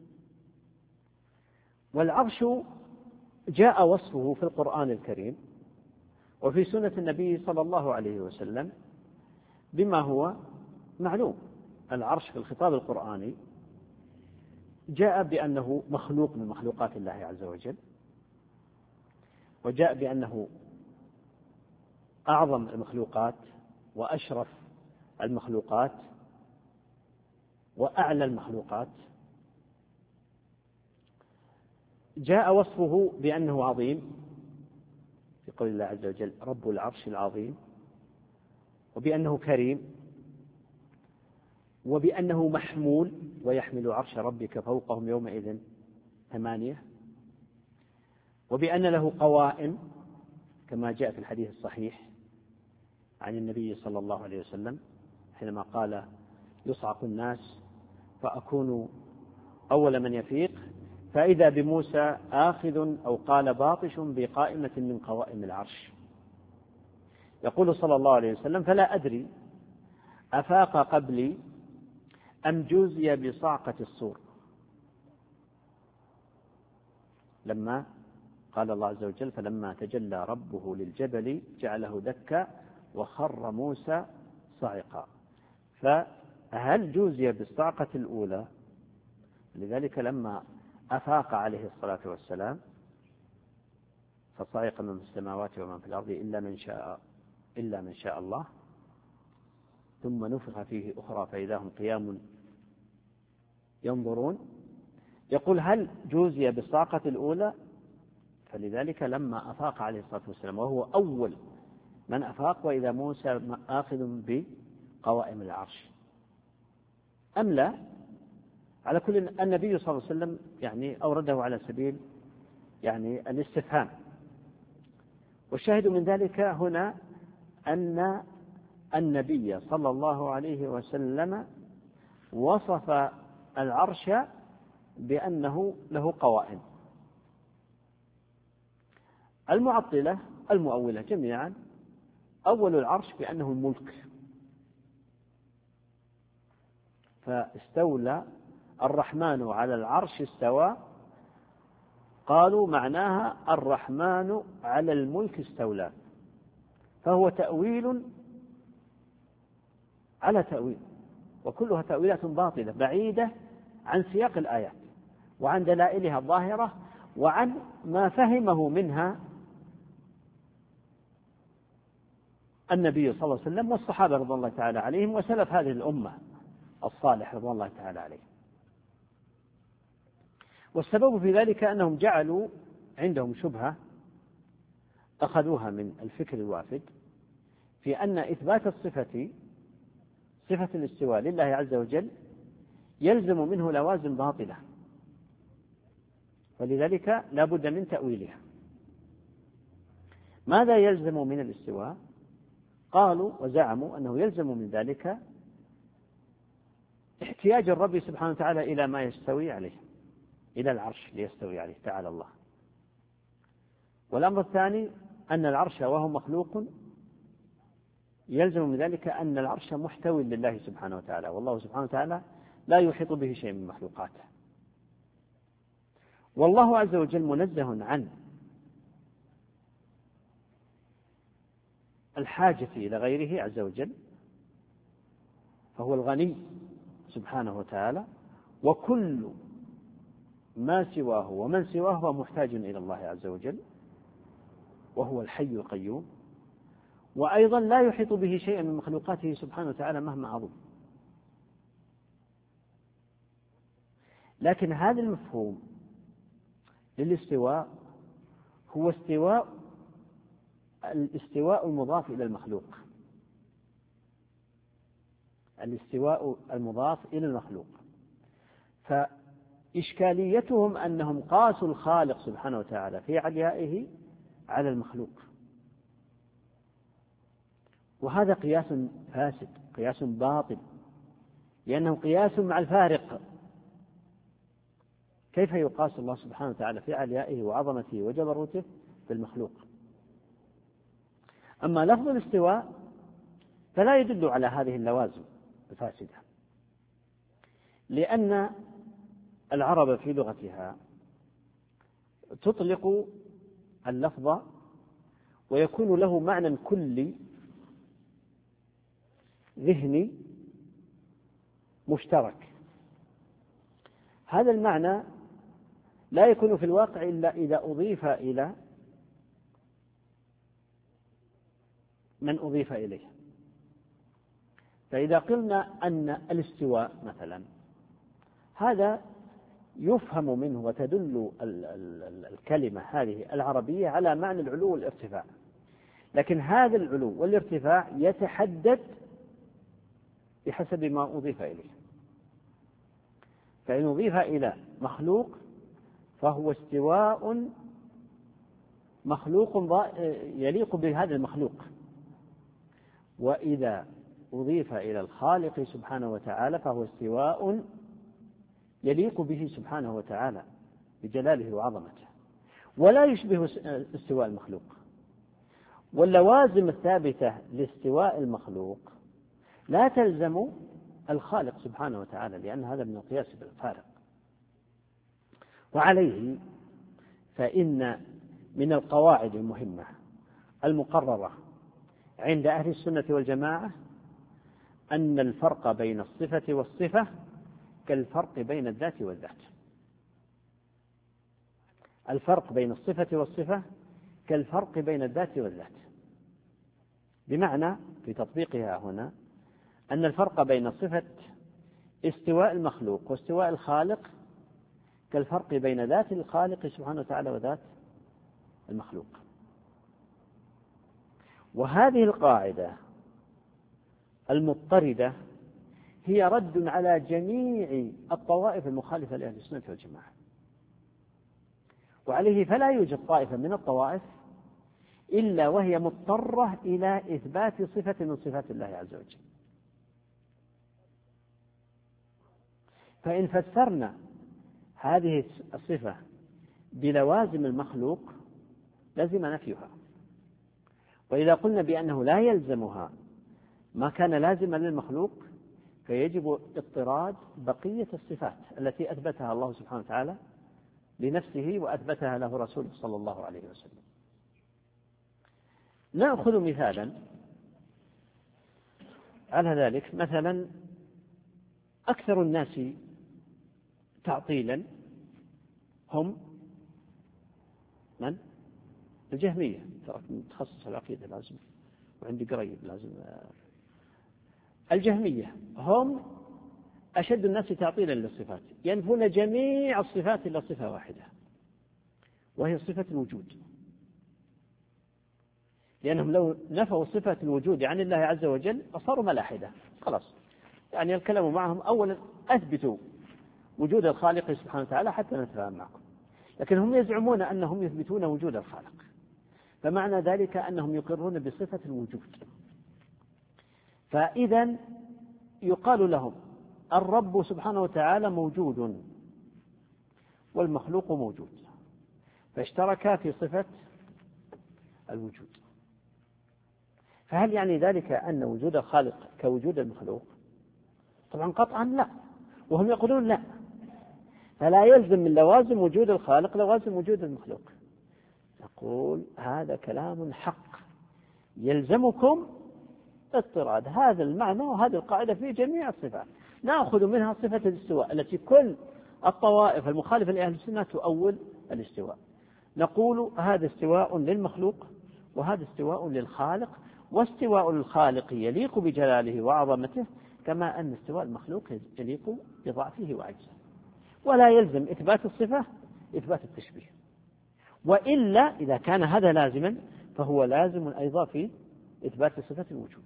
[SPEAKER 1] والعرش جاء وصفه في القرآن الكريم وفي سنة النبي صلى الله عليه وسلم بما هو معلوم. العرش في الخطاب القرآني جاء بأنه مخلوق من مخلوقات الله عز وجل، وجاء بأنه أعظم المخلوقات وأشرف المخلوقات وأعلى المخلوقات. جاء وصفه بأنه عظيم في قول الله عز وجل رب العرش العظيم، وبأنه كريم، وبأنه محمول ويحمل عرش ربك فوقهم يومئذ ثمانية، وبأن له قوائم كما جاء في الحديث الصحيح عن النبي صلى الله عليه وسلم حينما قال يصعق الناس فأكون أول من يفيق فإذا بموسى آخذ أو قال باطش بقائمة من قوائم العرش. يقول صلى الله عليه وسلم فلا أدري أفاق قبلي أم جوزي بصعقة الصور، لما قال الله عز وجل فلما تجلى ربه للجبل جعله دكا وخر موسى صعقا، فهل جوزي بالصعقة الأولى؟ لذلك لما أفاق عليه الصلاة والسلام فصعق من في السماوات ومن في الأرض إلا من شاء إلا من شاء الله، ثم نفخ فيه أخرى فإذا هم قيام ينظرون. يقول هل جوزي بالصاقة الأولى؟ فلذلك لما أفاق عليه الصلاة والسلام وهو أول من أفاق وإذا موسى آخذ قوائم العرش أم لا. على كل النبي صلى الله عليه وسلم يعني أورده على سبيل يعني الاستفهام، والشاهد من ذلك هنا أن النبي صلى الله عليه وسلم وصف العرش بأنه له قوائم. المعطلة المؤولة جميعا أول العرش بأنه الملك، فاستولى الرحمن على العرش استوى، قالوا معناها الرحمن على الملك استولى، فهو تأويل على تأويل، وكلها تأويلات باطلة بعيدة عن سياق الآيات وعن دلائلها الظاهرة وعن ما فهمه منها النبي صلى الله عليه وسلم والصحابة رضي الله تعالى عليهم وسلف هذه الأمة الصالح رضي الله تعالى عليهم. والسبب في ذلك أنهم جعلوا عندهم شبهة أخذوها من الفكر الوافد في أن إثبات الصفة صفة الاستواء لله عز وجل يلزم منه لوازم باطلة، ولذلك لا بد من تأويلها. ماذا يلزم من الاستواء؟ قالوا وزعموا أنه يلزم من ذلك احتياج الرب سبحانه وتعالى إلى ما يستوي عليه، إلى العرش ليستوي عليه تعالى الله. والأمر الثاني أن العرش وهو مخلوق يلزم من ذلك أن العرش محتوي لله سبحانه وتعالى، والله سبحانه وتعالى لا يحيط به شيء من مخلوقاته، والله عز وجل منزه عن الحاجة إلى غيره عز وجل، فهو الغني سبحانه وتعالى، وكل ما سواه ومن سواه هو محتاج إلى الله عز وجل، وهو الحي القيوم، وأيضا لا يحيط به شيء من مخلوقاته سبحانه وتعالى مهما عظم. لكن هذا المفهوم للاستواء هو استواء الاستواء المضاف إلى المخلوق، الاستواء المضاف إلى المخلوق. فإشكاليتهم أنهم قاسوا الخالق سبحانه وتعالى في عليائه على المخلوق، وهذا قياس فاسد، قياس باطل، لأنه قياس مع الفارق. كيف يقاس الله سبحانه وتعالى في عليائه وعظمته وجبروته بالمخلوق؟ أما لفظ الاستواء فلا يدل على هذه اللوازم الفاسدة، لأن العرب في لغتها تطلق اللفظ ويكون له معنى كلي ذهني مشترك. هذا المعنى لا يكون في الواقع إلا إذا أضيف إلى من أضيف إليه. فإذا قلنا أن الاستواء مثلا هذا يفهم منه وتدل الكلمة هذه العربية على معنى العلو والارتفاع، لكن هذا العلو والارتفاع يتحدد بحسب ما أضيف إليه. فإن أضيف إلى مخلوق فهو استواء مخلوق يليق بهذا المخلوق، وإذا أضيف إلى الخالق سبحانه وتعالى فهو استواء يليق به سبحانه وتعالى بجلاله وعظمته، ولا يشبه استواء المخلوق. واللوازم الثابتة لاستواء المخلوق لا تلزم الخالق سبحانه وتعالى، لأن هذا من القياس بالفارق. وعليه فإن من القواعد المهمة المقررة عند أهل السنة والجماعة أن الفرق بين الصفة والصفة كالفرق بين الذات والذات. الفرق بين الصفة والصفة كالفرق بين الذات والذات، بمعنى في تطبيقها هنا أن الفرق بين صفة استواء المخلوق واستواء الخالق كالفرق بين ذات الخالق سبحانه وتعالى وذات المخلوق. وهذه القاعدة المضطردة هي رد على جميع الطوائف المخالفة لأهل السنة والجماعة، وعليه فلا يوجد طائفة من الطوائف إلا وهي مضطرة إلى إثبات صفة من صفات الله عز وجل. فإن فسرنا هذه الصفة بلوازم المخلوق لازم نفيها، وإذا قلنا بأنه لا يلزمها ما كان لازما للمخلوق فيجب اضطراد بقية الصفات التي أثبتها الله سبحانه وتعالى لنفسه وأثبتها له رسوله صلى الله عليه وسلم. نأخذ مثالا على ذلك. مثلا أكثر الناس تعطيلا هم من؟ الجهمية. ترى متخصص العقيدة لازم، وعندي قريب لازم. الجهمية هم أشد الناس تعطيلا للصفات، ينفون جميع الصفات إلا صفة واحدة وهي صفة الوجود، لأنهم لو نفوا صفة الوجود عن الله عز وجل فصاروا ملاحدة خلاص. يعني الكلام معهم أولا أثبتوا وجود الخالق سبحانه وتعالى حتى نتفاهم معكم، لكن هم يزعمون أنهم يثبتون وجود الخالق، فمعنى ذلك أنهم يقرون بصفة الوجود. فإذا يقال لهم الرب سبحانه وتعالى موجود والمخلوق موجود، فاشتركا في صفة الوجود. فهل يعني ذلك أن وجود الخالق كوجود المخلوق؟ طبعا قطعا لا، وهم يقولون لا، فلا يلزم من لوازم وجود الخالق لوازم وجود المخلوق. نقول هذا كلام حق، يلزمكم اضطراد هذا المعنى وهذه القاعدة في جميع الصفات. نأخذ منها صفة الاستواء التي كل الطوائف المخالفة لأهل السنة تؤول الاستواء، نقول هذا استواء للمخلوق وهذا استواء للخالق، واستواء الخالق يليق بجلاله وعظمته كما أن استواء المخلوق يليق بضعفه وعجزه، ولا يلزم إثبات الصفة إثبات التشبيه، وإلا إذا كان هذا لازما فهو لازم أيضا في إثبات صفة الوجود.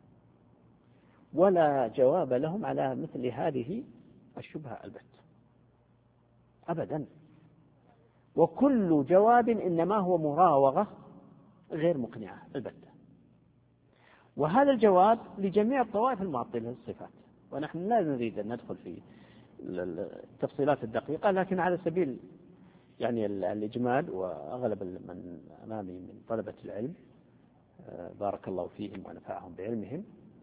[SPEAKER 1] ولا جواب لهم على مثل هذه الشبهة البتة أبدا، وكل جواب إنما هو مراوغة غير مقنعة البتة، وهذا الجواب لجميع الطوائف المعطلة للصفات. ونحن لا نريد أن ندخل في التفصيلات الدقيقة، لكن على سبيل يعني الإجمال، وأغلب من أمامي من طلبة العلم بارك الله فيهم ونفعهم بعلمهم،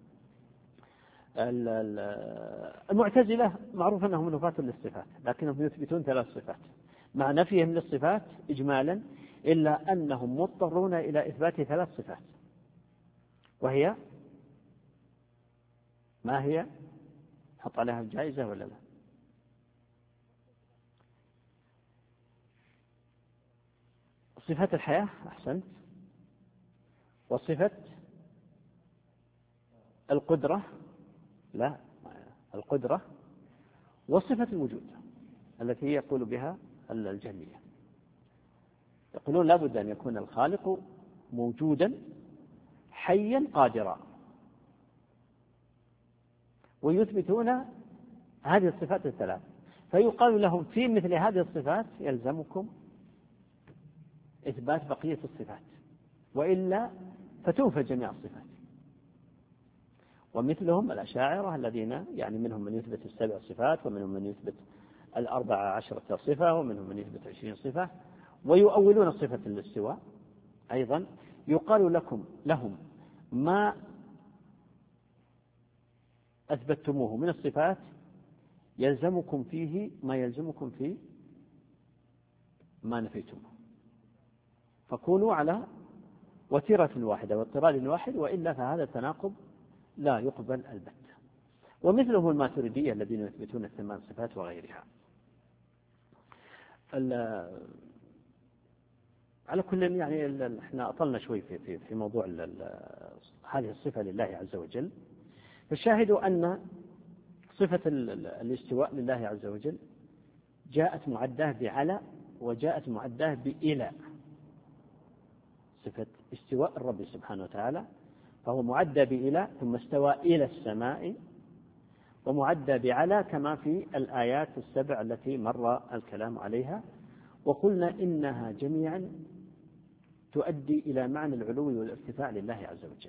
[SPEAKER 1] المعتزلة معروف أنهم نفاة للصفات، لكنهم يثبتون ثلاث صفات مع نفيهم للصفات إجمالا، إلا أنهم مضطرون إلى إثبات ثلاث صفات، وهي ما هي؟ حط عليها الجائزة ولا لا؟ صفة الحياة أحسنت، وصفة القدرة لا القدرة، وصفة الوجود التي يقول بها الجهمية. يقولون لا بد أن يكون الخالق موجودا حيا قادرا، ويثبتون هذه الصفات الثلاث، فيقال لهم في مثل هذه الصفات يلزمكم إثبات بقية الصفات، وإلا فتنفى جميع الصفات. ومثلهم الأشاعرة الذين يعني منهم من يثبت السبع صفات، ومنهم من يثبت الأربع عشرة صفة، ومنهم من يثبت عشرين صفة، ويؤولون صفة الاستواء أيضا. يقال لكم لهم ما أثبتموه من الصفات يلزمكم فيه ما يلزمكم في ما نفيتموه، فكونوا على وتيرة واحدة واضطراد واحد، وإلا فهذا التناقض لا يقبل البتة. ومثله الماتريدية الذين يثبتون الثمان صفات وغيرها. على كل يعني احنا أطلنا شوي في في في موضوع هذه الصفة لله عز وجل. فالشاهد أن صفة الاستواء لله عز وجل جاءت معداه بعلى وجاءت معداه بإلى. صفة استواء الرب سبحانه وتعالى فهو معدى بإلى ثم استوى إلى السماء، ومعدى بعلى كما في الآيات السبع التي مر الكلام عليها. وقلنا إنها جميعا تؤدي إلى معنى العلو والارتفاع لله عز وجل.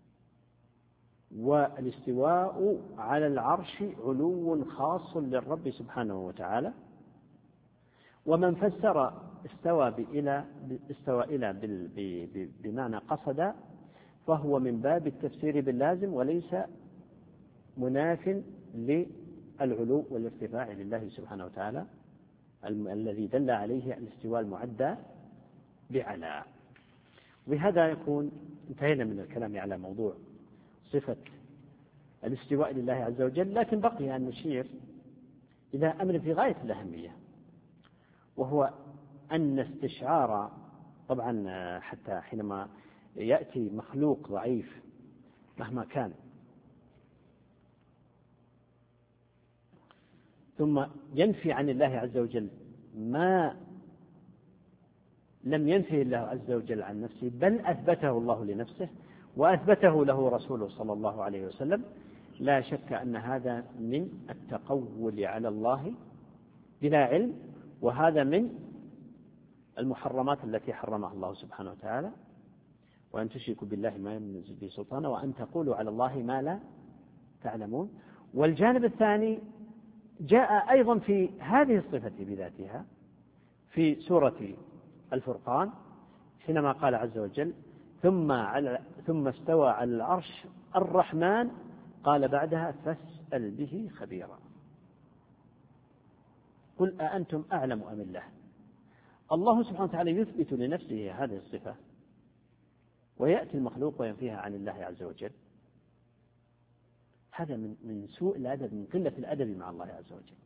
[SPEAKER 1] والاستواء على العرش علو خاص للرب سبحانه وتعالى، ومن فسر استوى بإلى استوى إلى بمعنى قصد فهو من باب التفسير باللازم وليس مناف للعلو والارتفاع لله سبحانه وتعالى الذي دل عليه الاستواء المعدى بعلى. وبهذا يكون انتهينا من الكلام على موضوع صفة الاستواء لله عز وجل، لكن بقي أن نشير إلى أمر في غاية الأهمية، وهو أن استشعار، طبعا حتى حينما يأتي مخلوق ضعيف مهما كان ثم ينفي عن الله عز وجل ما لم ينفه الله عز وجل عن نفسه، بل أثبته الله لنفسه وأثبته له رسوله صلى الله عليه وسلم، لا شك أن هذا من التقول على الله بلا علم، وهذا من المحرمات التي حرمها الله سبحانه وتعالى، وأن تشركوا بالله ما ينزل به سلطانه وأن تقولوا على الله ما لا تعلمون. والجانب الثاني جاء أيضا في هذه الصفة بذاتها في سورة الفرقان حينما قال عز وجل ثم, على ثم استوى على العرش الرحمن قال بعدها فاسأل به خبيرا. قل أأنتم أعلم أم الله. الله سبحانه وتعالى يثبت لنفسه هذه الصفة، ويأتي المخلوق وينفيها عن الله عز وجل. هذا من من سوء الأدب، من قلة الأدب مع الله عز وجل.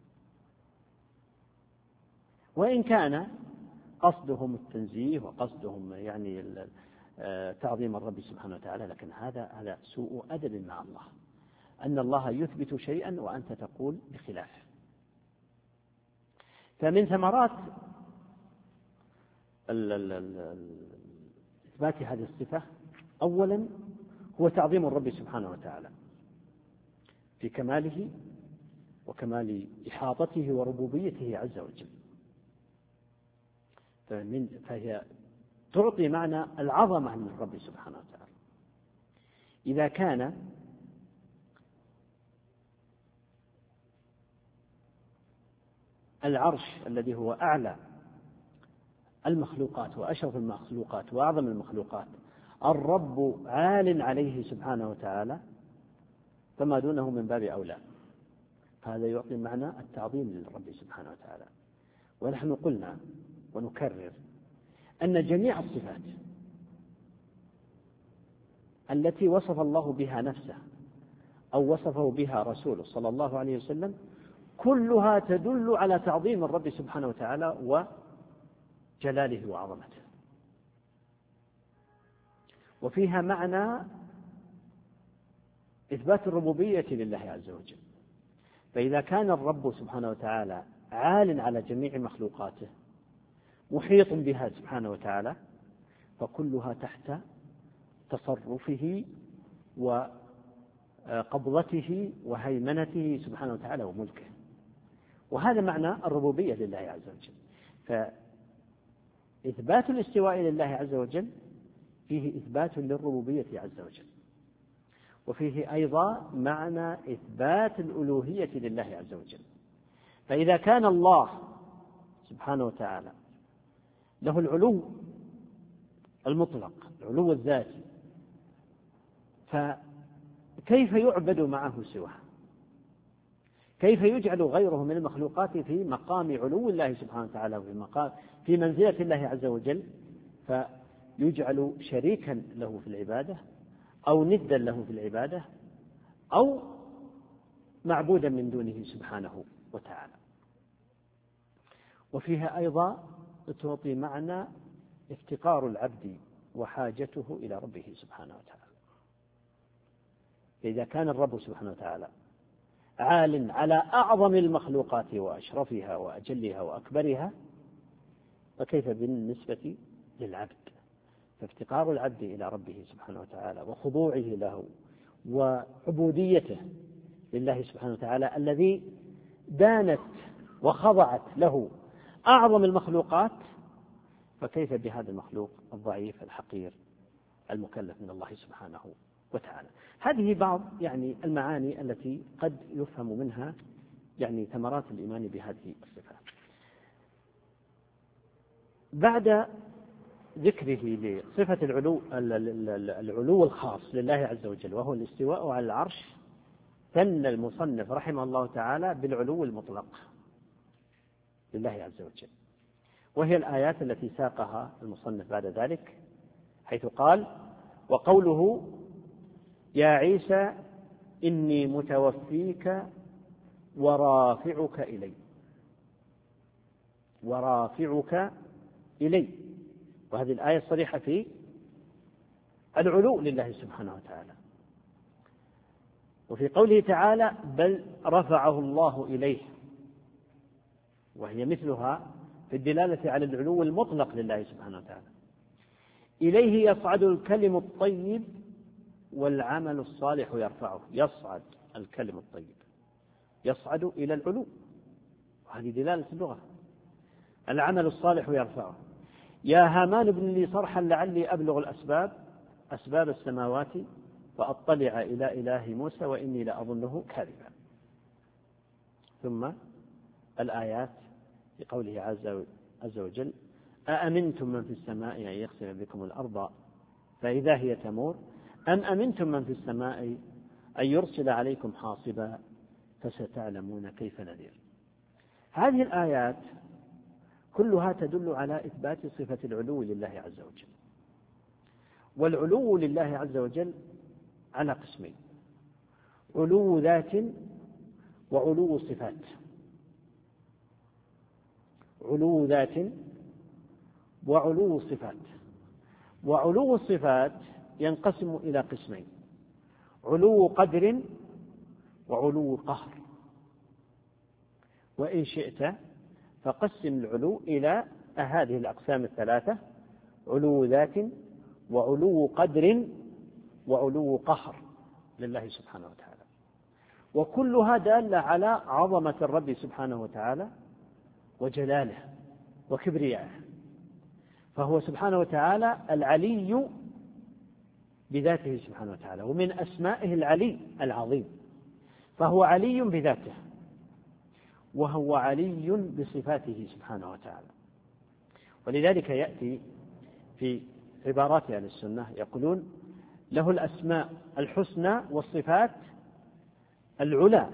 [SPEAKER 1] وإن كان قصدهم التنزيه وقصدهم يعني تعظيم الرب سبحانه وتعالى، لكن هذا هذا سوء أدب مع الله، أن الله يثبت شيئا وأنت تقول بخلافه. فمن ثمرات إثبات هذه الصفة أولا هو تعظيم الرب سبحانه وتعالى في كماله وكمال إحاطته وربوبيته عز وجل، فهي تعطي معنى العظمة من الرب سبحانه وتعالى. إذا كان العرش الذي هو أعلى المخلوقات وأشرف المخلوقات وأعظم المخلوقات الرب عال عليه سبحانه وتعالى، فما دونه من باب أولى، هذا يعطي معنى التعظيم للرب سبحانه وتعالى. ونحن قلنا ونكرر أن جميع الصفات التي وصف الله بها نفسه أو وصفه بها رسوله صلى الله عليه وسلم كلها تدل على تعظيم الرب سبحانه وتعالى وجلاله وعظمته، وفيها معنى إثبات الربوبية لله عز وجل. فإذا كان الرب سبحانه وتعالى عال على جميع مخلوقاته محيط بها سبحانه وتعالى، فكلها تحت تصرفه وقبضته وهيمنته سبحانه وتعالى وملكه، وهذا معنى الربوبية لله عز وجل. فإثبات الاستواء لله عز وجل فيه إثبات للربوبية عز وجل، وفيه أيضا معنى إثبات الألوهية لله عز وجل. فإذا كان الله سبحانه وتعالى له العلو المطلق، العلو الذاتي، فكيف يعبد معه سواه؟ كيف يجعل غيره من المخلوقات في مقام علو الله سبحانه وتعالى وفي مقام في منزلة الله عز وجل، فيجعل شريكا له في العبادة أو ندا له في العبادة أو معبودا من دونه سبحانه وتعالى. وفيها أيضا تعطي معنى افتقار العبد وحاجته إلى ربه سبحانه وتعالى. فإذا كان الرب سبحانه وتعالى عال على أعظم المخلوقات وأشرفها وأجلها وأكبرها، فكيف بالنسبة للعبد؟ فافتقار العبد إلى ربه سبحانه وتعالى وخضوعه له وعبوديته لله سبحانه وتعالى الذي دانت وخضعت له أعظم المخلوقات، فكيف بهذا المخلوق الضعيف الحقير المكلف من الله سبحانه وتعالى. هذه بعض يعني المعاني التي قد يفهم منها يعني ثمرات الإيمان بهذه الصفات. بعد ذكره لصفة العلو العلو الخاص لله عز وجل وهو الاستواء على العرش، ثنى المصنف رحمه الله تعالى بالعلو المطلق لله عز وجل، وهي الآيات التي ساقها المصنف بعد ذلك، حيث قال: وقوله يا عيسى إني متوفيك ورافعك إلي، ورافعك إلي، وهذه الآية الصريحة في العلو لله سبحانه وتعالى. وفي قوله تعالى: بل رفعه الله إليه، وهي مثلها في الدلالة على العلو المطلق لله سبحانه وتعالى. إليه يصعد الكلم الطيب والعمل الصالح يرفعه، يصعد الكلم الطيب، يصعد إلى العلو، وهذه دلالة اللغة. العمل الصالح يرفعه. يا هامان ابن لي صرحا لعلي أبلغ الأسباب أسباب السماوات فأطلع إلى إله موسى وإني لأظنه كاذبا. ثم الآيات في قوله عز وجل: أأمنتم من في السماء أن يخسف بكم الأرض فإذا هي تمور أم أمنتم من في السماء أن يرسل عليكم حاصبا فستعلمون كيف نذير. هذه الآيات كلها تدل على إثبات صفة العلو لله عز وجل. والعلو لله عز وجل على قسمين: علو ذات وعلو صفات. علو ذات وعلو صفات. وعلو الصفات ينقسم إلى قسمين: علو قدر وعلو قهر. وإن شئت فقسم العلو إلى هذه الأقسام الثلاثة: علو ذات وعلو قدر وعلو قهر لله سبحانه وتعالى، وكلها دالة على عظمة الرب سبحانه وتعالى وجلاله وكبريائه. فهو سبحانه وتعالى العلي بذاته سبحانه وتعالى، ومن أسمائه العلي العظيم، فهو علي بذاته وهو علي بصفاته سبحانه وتعالى. ولذلك يأتي في عبارات أهل السنة يقولون: له الأسماء الحسنى والصفات العلى،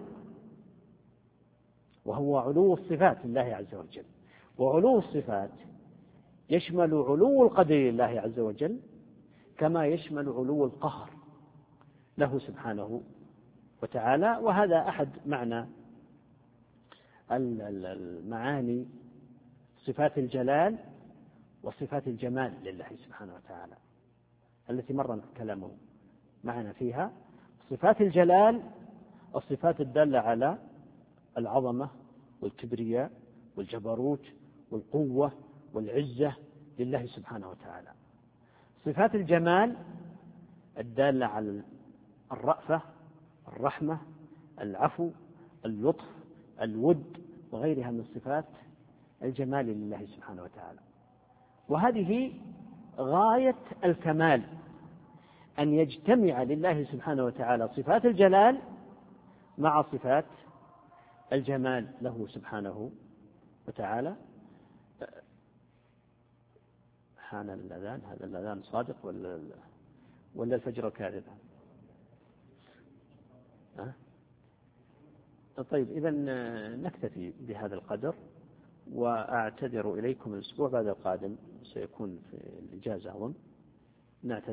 [SPEAKER 1] وهو علو الصفات لله عز وجل. وعلو الصفات يشمل علو القدر لله عز وجل كما يشمل علو القهر له سبحانه وتعالى. وهذا أحد معنى المعاني صفات الجلال وصفات الجمال لله سبحانه وتعالى التي مر كلامه معنا فيها. صفات الجلال الصفات الدالة على العظمة والكبرياء والجبروت والقوة والعزة لله سبحانه وتعالى. صفات الجمال الدالة على الرأفة، الرحمة، العفو، اللطف، الود، وغيرها من صفات الجمال لله سبحانه وتعالى. وهذه غاية الكمال، أن يجتمع لله سبحانه وتعالى صفات الجلال مع صفات الجمال له سبحانه وتعالى. حان الأذان، هذا الأذان صادق ولا ولا الفجر كاذب؟ أه؟ طيب، إذا نكتفي بهذا القدر، وأعتذر إليكم الأسبوع بعد القادم، سيكون في الإجازة أظن. نعتذر.